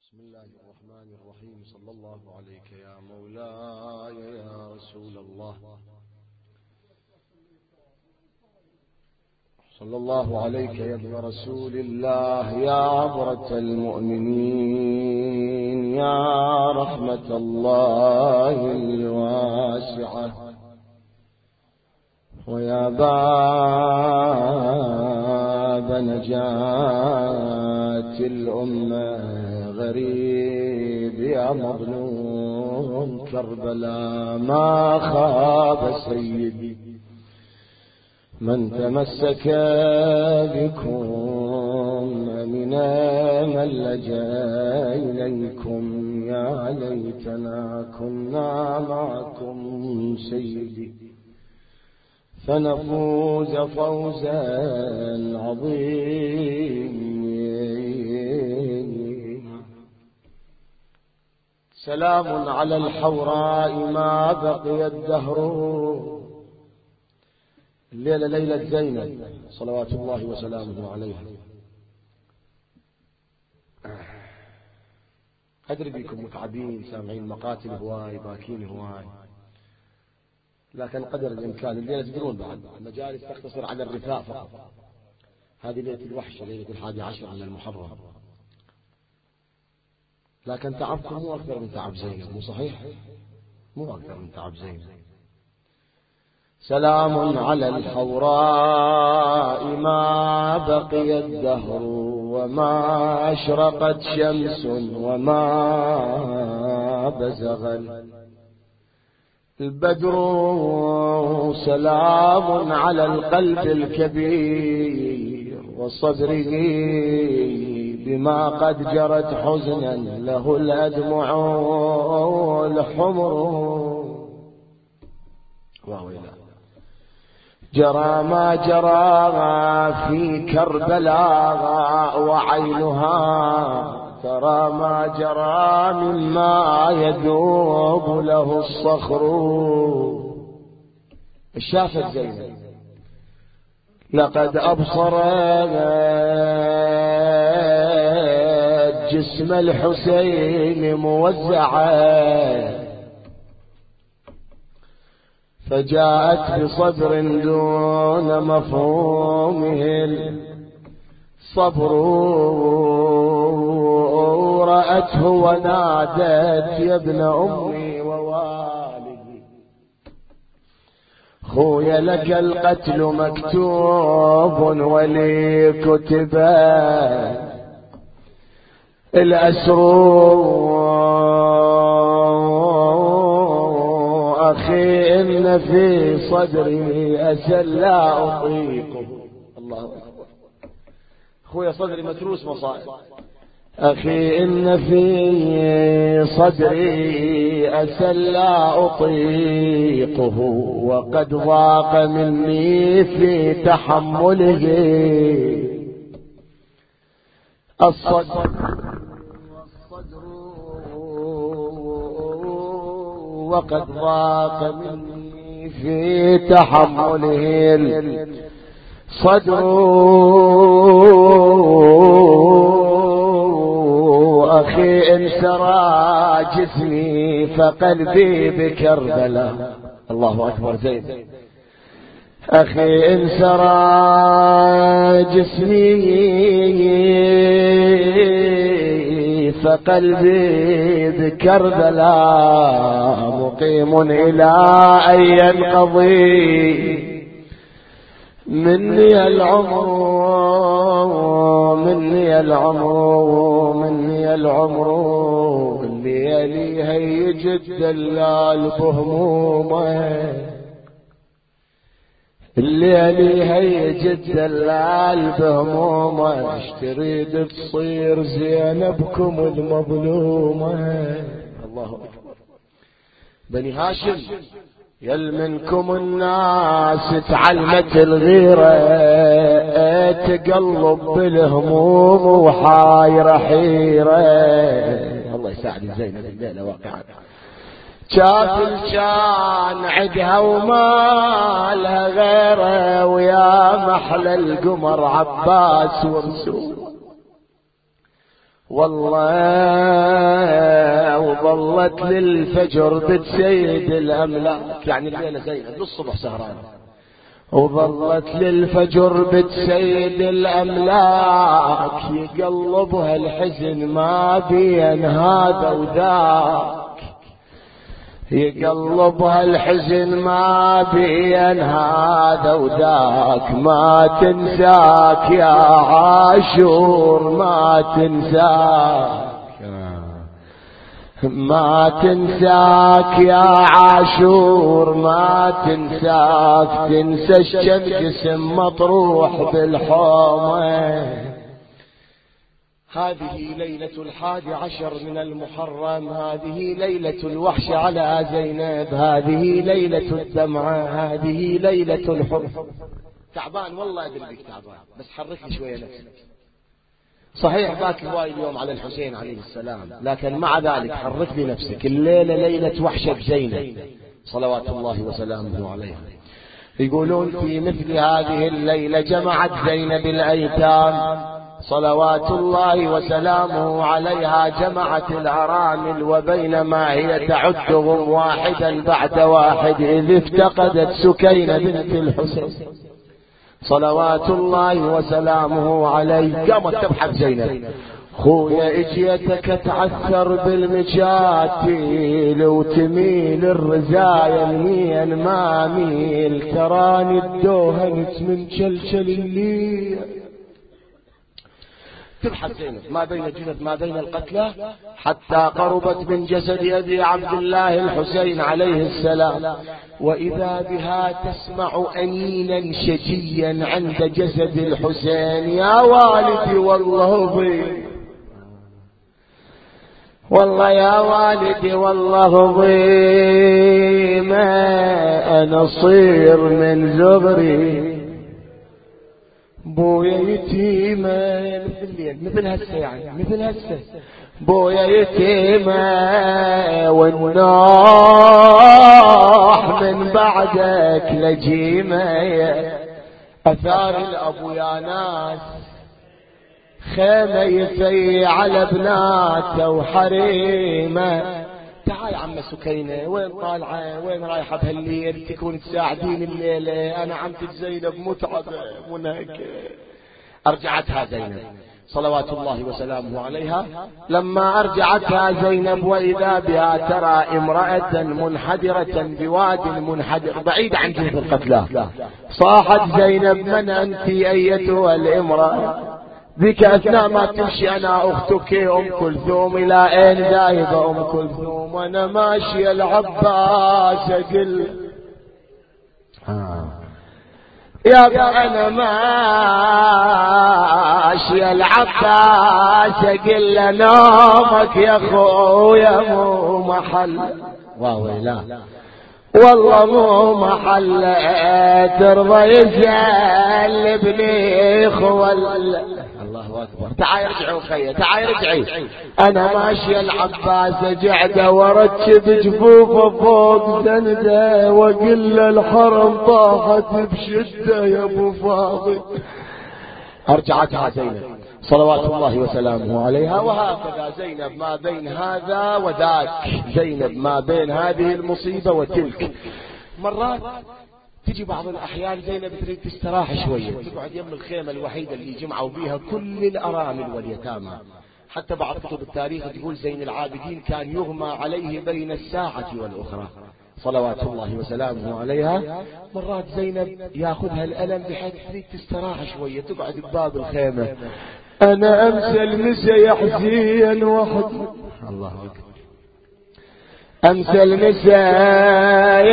بسم الله الرحمن الرحيم. صلى الله عليك يا مولاي يا رسول الله، صلى الله عليك يا ابن رسول الله، يا عبرة المؤمنين، يا رحمة الله الواسعة، ويا باب نجاة الأمة، غريب يا مظلوم كربلاء. ما خاب سيدي من تمسك بكم، من لجأ إليكم. يا ليتنا كنا معكم سيدي، فنفوز فوزا عظيما. سلام على الحوراء ما بقي الدهر. الليلة ليلة زينب صلوات الله وسلامه عليها. أدري بكم متعبين، سامعين مقاتل هواي، باكين هواي، لكن قدر الإمكان الليلة تدرون بعد المجالس تقتصر على الرثاء فقط. هذه ليلة الوحشة، ليلة 11 من المحرم، لكن تعبكم مو أكثر من تعب زينب، مو صحيح؟ مو أكثر من تعب زينب. سلام على الحوراء ما بقي الدهر، وما أشرقت شمس وما بزغ البدر. سلام على القلب الكبير وصدره بما قد جرت حزنا له الأدمع الحمر. وويلا جرى ما جرى في كربلاء، وعينها ترى ما جرى مما يذوب له الصخر. الشافت زينب لقد أبصرت جسم الحسين موزعا، فجاءت بصبر دون مفهومه الصبر. رأته ونادت يا ابن أمي ووالدي، خويا لك القتل مكتوب ولي كتب الأسر. أخي إن في صدري أسى لا أطيقه. الله أكبر. خويا صدري متروس مصائب. أخي إن في صدري أسى لا أطيقه، وقد ضاق مني في تحمله الصدر، وقد ضاق مني في تحمله الصدر. أخي إن سرى جسمي فقلبي بكربلاء. الله أكبر زين. أخي إن سرى جسمي فقلبي بكربلاء، مقيم إلى أن ينقضي مني العمر، مني العمر، مني العمر. الليالي هيج الدلال بهمومه، الليالي هيج الدلال بهمومه. اشتريد تصير زينبكم المظلومه. الله أكبر. بني هاشم يل منكم الناس تعلمت الغيرة، تقلب بالهموم وحايرة حيرة. الله يساعد زينب الليلة واقعا. شافل كان عدها وما لها غيره، ويا محلى القمر عباس ورسول. والله وظلت للفجر بتسيد الأملاك، يعني الليلة زينب للصبح سهران، وظلت للفجر بتسيد الأملاك، يقلبها الحزن ما بين هذا وذاك، يقلبها الحزن ما بين هذا وذاك، ما تنساك يا عاشور ما تنساك، ما تنساك يا عاشور ما تنساك، تنسى الشمس جسم مطروح بالحومة. هذه ليلة 11 من المحرم، هذه ليلة الوحش على زينب، هذه ليلة الدمعة، هذه ليلة الحب. تعبان والله أدري بك تعبان، بس حرك لي شوية نفسك. صحيح باك هواي اليوم على الحسين عليه السلام، لكن مع ذلك حرك لي نفسك. الليلة ليلة وحشة زينب صلوات الله وسلامه عليها. يقولون في مثل هذه الليلة جمعت زينب الأيتام صلوات الله وسلامه عليها، جمعت الأرامل، وبينما هي تعدهم واحدا بعد واحد إذ افتقدت سكينة بنت الحسين صلوات الله وسلامه عليه. قامت تبحث زينب، خويا اجيتك تعثر بالمجاتيل وتميل الرزايا منين ما ميل، تراني الدوهنت من شلشل الليل. تبحث زينب ما بين جنب ما بين القتلى حتى قربت من جسد أبي عبد الله الحسين عليه السلام، وإذا بها تسمع أنينا شجيا عند جسد الحسين. يا والدي والله ضيم، والله يا والدي والله ضيم، أنا صير من زبري بويا يتيمة، مثل هسه يعني مثل هسه، بويا يتيمة والنوح من بعدك لجيمة، أثار الأبو يا ناس خيمة يفي على بناته وحريمه. تعال يا عم سكينة، وين طالعة وين رايحة بهالليل؟ تكون تساعدين الليلة، أنا عمتك زينب متعبة منهكة. أرجعتها زينب صلوات الله وسلامه عليها. لما أرجعتها زينب وإذا بها ترى امرأة منحدرة بواد منحدر بعيد عن جهة القتلى. صاحت زينب من أنت أيتها الامرأة؟ ذيك أثناء ما تمشي أنا أختك أم كلثوم. إلى أين ذاهبة أم كلثوم؟ وأنا ماشي العباس أقل يا أنا ماشي العباس أقل نومك يا خويا مو محل، واويلا والله مو محل ترضى يزعل ابني خوال. الله أكبر. تعال ارجعوا خيا تعال ارجعي، أنا ماشي العباس قاعدة ورتب جفوفه فوق سندة وقل الحرم طاحت بشدة يا أبو فاضل. أرجعتها زينب صلوات الله وسلامه عليها. وهكذا زينب ما بين هذا وذاك، زينب ما بين هذه المصيبة وتلك. مرات تجي بعض الأحيان زينب تريد تستراح شوية، تقعد يم الخيمة الوحيدة اللي جمعوا بيها كل الأرامل واليتامى. حتى بعض كتب التاريخ تقول زين العابدين كان يغمى عليه بين الساعة والأخرى صلوات الله وسلامه عليها. مرات زينب ياخذها الألم بحيث تريد تستراح شوية، تقعد بباب الخيمة، أنا أمسى المسا يا حسين وحدي. الله أكبر. أمسى المسا يا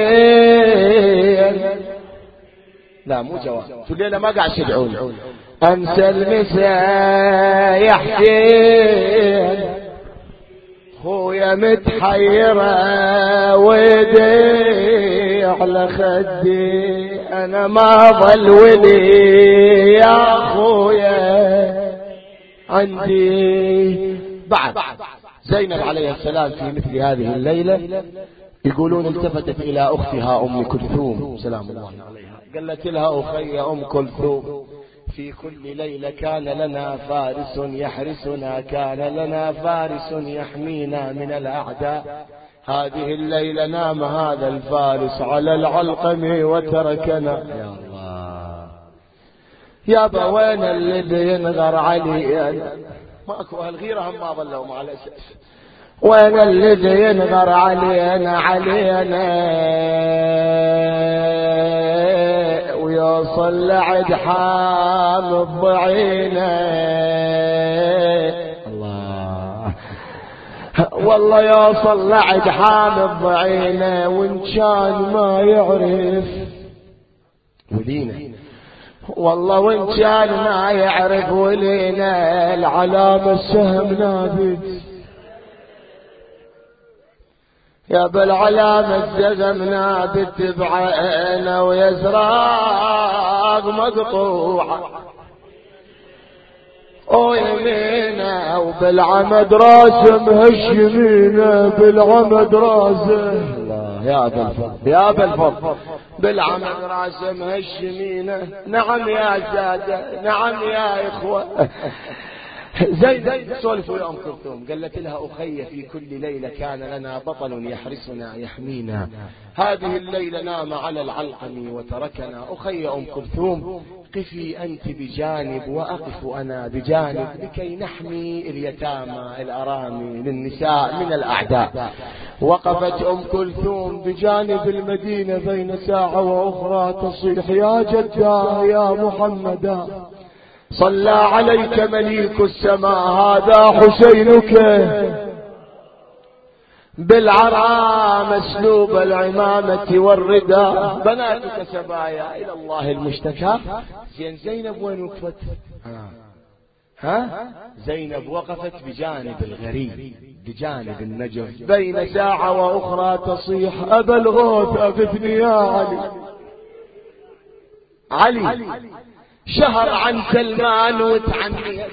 حسين، لا مو جواب، في الليلة ما قاعد تدعون. أمسى المسا يا حسين، خويا متحيرة ويدي على خدي، أنا ما ظل ولي يا خويا عندي بعد. زينب عليه السلام في مثل هذه الليلة يقولون التفتت إلى أختها أم كلثوم سلام الله عليها، قالت لها أخي أم كلثوم في كل ليلة كان لنا فارس يحرسنا، كان لنا فارس يحمينا من الأعداء. هذه الليلة نام هذا الفارس على العلقم وتركنا. يا الله يا وين اللي بينغر علي؟ ماكو هالغيرة هم ما ظلوا مع الأساس. وين اللي بينغر علينا ويوصل لعد حام الضعينة. الله والله يوصل لعد حام الضعينة، وإن كان ما يعرف ولينا، والله وإن كان ما يعرف ولينا العلامة السهم نابت. يا بالعلامة الزغم نابت بعينه ويزراق مقطوعة ويمينه، وبالعمد راسم هالشمينه بالعمد راسه. الله يا بالفضل يا بالفضل، بالعمد راسم هالشمينه. نعم يا سادة، نعم يا إخوة. زيد سولفوا يا أم كلثوم، قالت لها أخي في كل ليلة كان لنا بطل يحرسنا يحمينا، هذه الليلة نام على العلقم وتركنا. أخي أم كلثوم قفي أنت بجانب وأقف أنا بجانب، لكي نحمي اليتامى الأرامي للنساء من الأعداء. وقفت أم كلثوم بجانب المدينة بين ساعة وأخرى تصيح يا جداه يا محمدا، صلى عليك مليك السماء، هذا حسينك بالعرى مسلوب العمامة والرداء، بناتك سبايا إلى الله المشتكى. زينب وين وقفت؟ زينب وقفت بجانب الغريب بجانب النجف، بين ساعة وأخرى تصيح أبا الغوث أغثني يا علي. شهر عن سلمان وتعني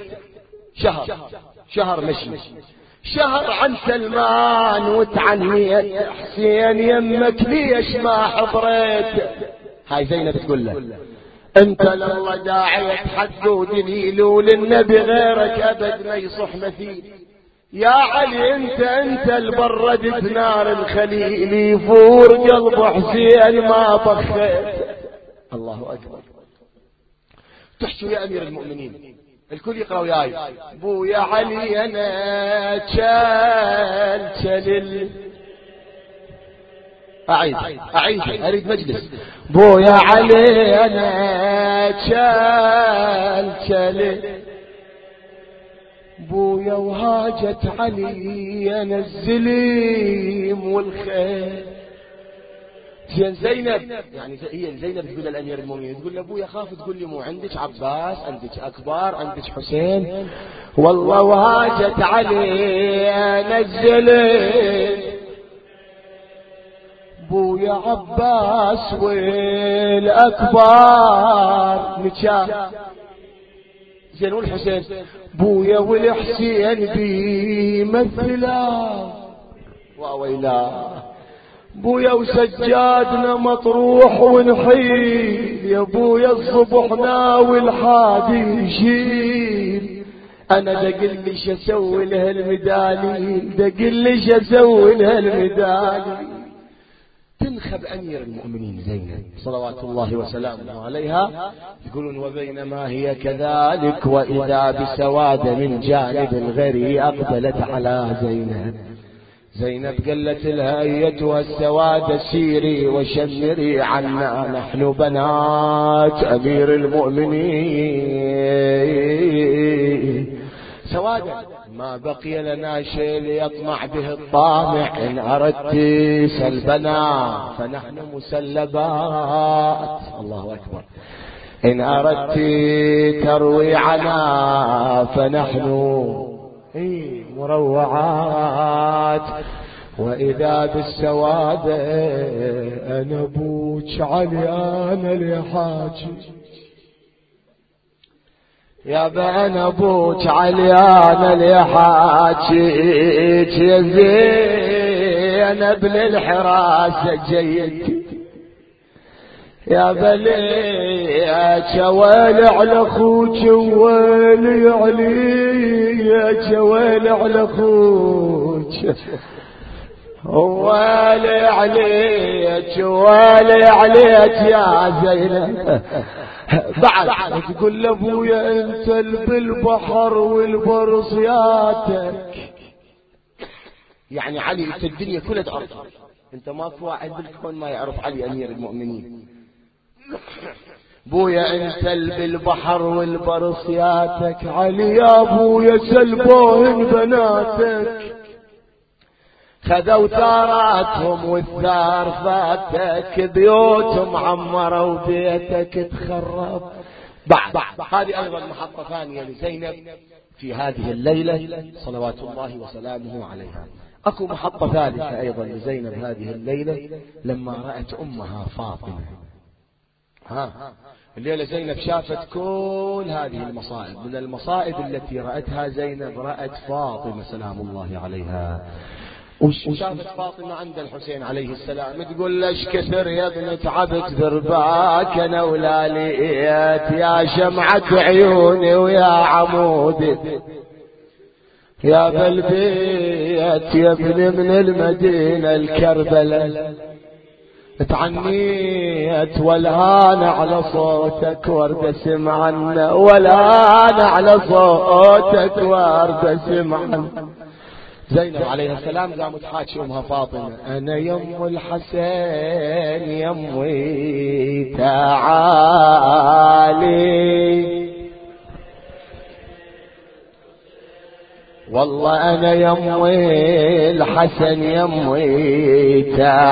شهر مشي، شهر عن سلمان وتعني حسين يمك ليش ما حضرت. هاي زينب تقول له انت لله داعية حق ودليل، وللنبي غيرك ابد ما يصح مثيل. يا علي انت البردت نار الخليل، يفور قلب حسين ما بخيت. الله اكبر. تحشوا يا أمير المؤمنين، الكل يقرأ وياي. بو يا علي أنا تشال أعيد أريد مجلس. بو يا علي أنا تشال بويا وهاجت علي أنا الزليم والخير. زينب يعني هي زينب تقول للأمير المؤمنين، تقول لأبويا خاف تقول لي مو عندك عباس، عندك أكبر، عندك حسين، والله وهاجت علي نزلت بويا عباس والأكبر مشى زين، والحسين بويا والحسين بيمثلا وويلا بويا وسجادنا مطروح ونحيل، يا بويا الصبح ناوي الحادي يشيل. انا دقل لي شسوي لهالمدالي، دقل لي شسوي لهالمدالي. تنخب امير المؤمنين زينب صلوات الله وسلامه عليها، يقولون وبينما هي كذلك واذا بسواد من جانب الغري اقبلت على زينب قالت لها ايتها السواد سيري وشمري عنا، نحن بنات امير المؤمنين. سوادا ما بقي لنا شيء ليطمع به الطامع، ان اردت سلبنا فنحن مسلبات. الله اكبر. ان اردت ترويعنا فنحن مروعات، واذا بالسواد انا ابوك علي انا لحاجي، يا بان ابوك علي انا لحاجيك، يا زينب للحراسه جيت، يا بليك ويل على اخوك ويلي عليك ويل على اخوك ويلي عليك ويلي عليك يا زينب. بعد تقول لابويا انت بالبحر والبرصياتك، يعني علي انت الدنيا كلها تعرف، انت ماكو واحد بالكون ما يعرف علي امير المؤمنين. بويا انت بالبحر والبرصياتك، علي يا بويا سلبوهن بناتك، خذوا ثاراتهم والثار فاتك، بيوتهم عمروا بيتك تخرب. بعد هذه ايضا محطة ثانية لزينب في هذه الليلة صلوات الله وسلامه عليها. اكو محطة ثالثة ايضا لزينب هذه الليلة لما رأت امها فاطمة. الليلة زينب شافت كل هذه المصائب، من المصائب التي رأتها زينب رأت فاطمة سلام الله عليها. وشافت فاطمة عند الحسين عليه السلام تقول ليش كثر يا ابن تعبت ذرباك انا ولا لقيت يا شمعة عيوني ويا عمودي يا بالبيت يا ابن من المدينة الكربلة، تعنيت والهان على صوتك وارتسم عنا والهان على صوتك وارتسم عنا. زينب عليه السلام قامت حاكي امها فاطمة انا يم الحسين يمي تعالي، والله انا يمي الحسن يمي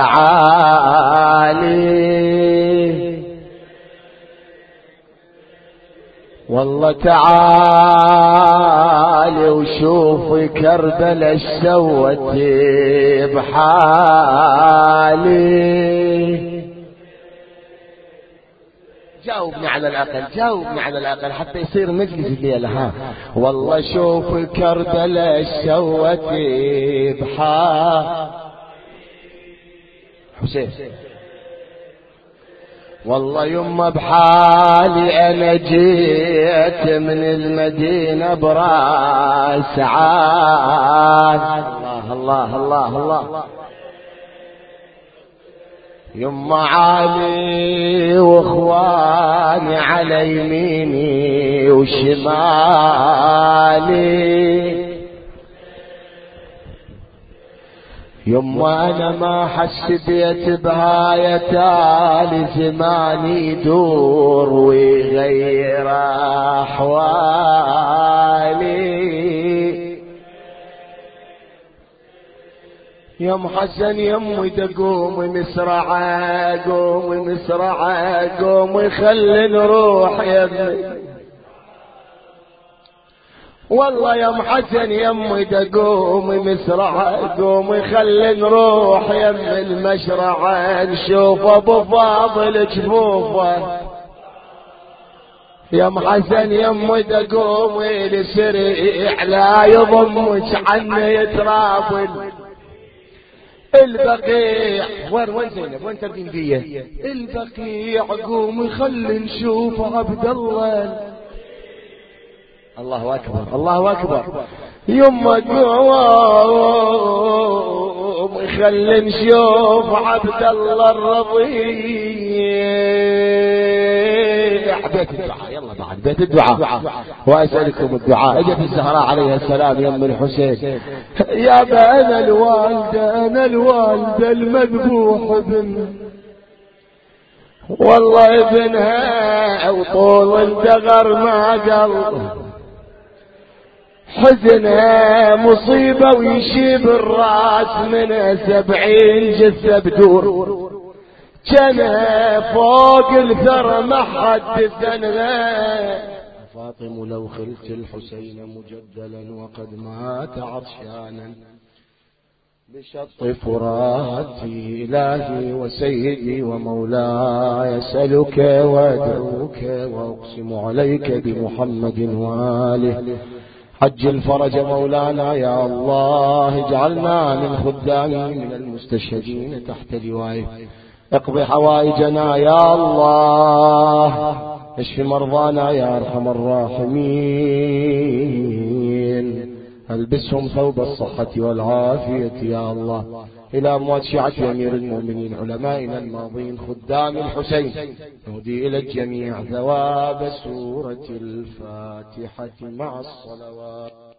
تعالي، والله تعالي وشوفي كربلاء ايش سوت بحالي. جاوبني على الاقل، جاوبني على الاقل حتى يصير مجلس الليله. والله شوفي كربلاء ايش سوت بحالي. حسين والله يما بحالي انا جيت من المدينة براس عاد. الله الله الله الله. يما عالي واخواني على يميني وشمالي، يما انا ما حسيت بهاي تالي زماني يدور ويغير احوالي. يم حسن يمي تقومي مسرعة قومي مسرعة قومي خلي نروح يا ابني، والله يا حسن يمي تقومي مسرعة قومي خلي نروح يم المشرعة نشوف ابو فاضل جفوفه. يا حسن يمي تقومي لسريع لا يضمك عني يترافل. البقيع وين زينب وين تردين بيه؟ البقيع قومي خلي نشوف عبد الله. الله أكبر الله أكبر. يما قوم خلي نشوف عبد الله الرضيع. بيت الدعاء يلا بعد بيت الدعاء وأسألكم الدعاء. اجت الزهراء عليها السلام يم الحسين يا أنا الوالدة أنا الوالدة المذبوح ابن، والله ابنها وطول الدغر ما قل حزنها مصيبة ويشيب الراس منها 70 جثة بدور، جنها فوق الثرى ما حد ثنها. فاطم لو خلت الحسين مجدلا وقد مات عطشانا بشط فراتي إلهي وسيدي ومولاي أسألك وأدعوك وأقسم عليك بمحمد وآله عجل فرج مولانا يا الله. اجعلنا من خدامه من المستشهدين تحت لوائه اقض حوائجنا يا الله، اشف مرضانا يا أرحم الراحمين، البسهم ثوب الصحة والعافية يا الله. إلى أموات شيعة أمير المؤمنين علمائنا الماضين خدام الحسين، نهدي إلى الجميع ثواب سورة الفاتحة مع الصلوات.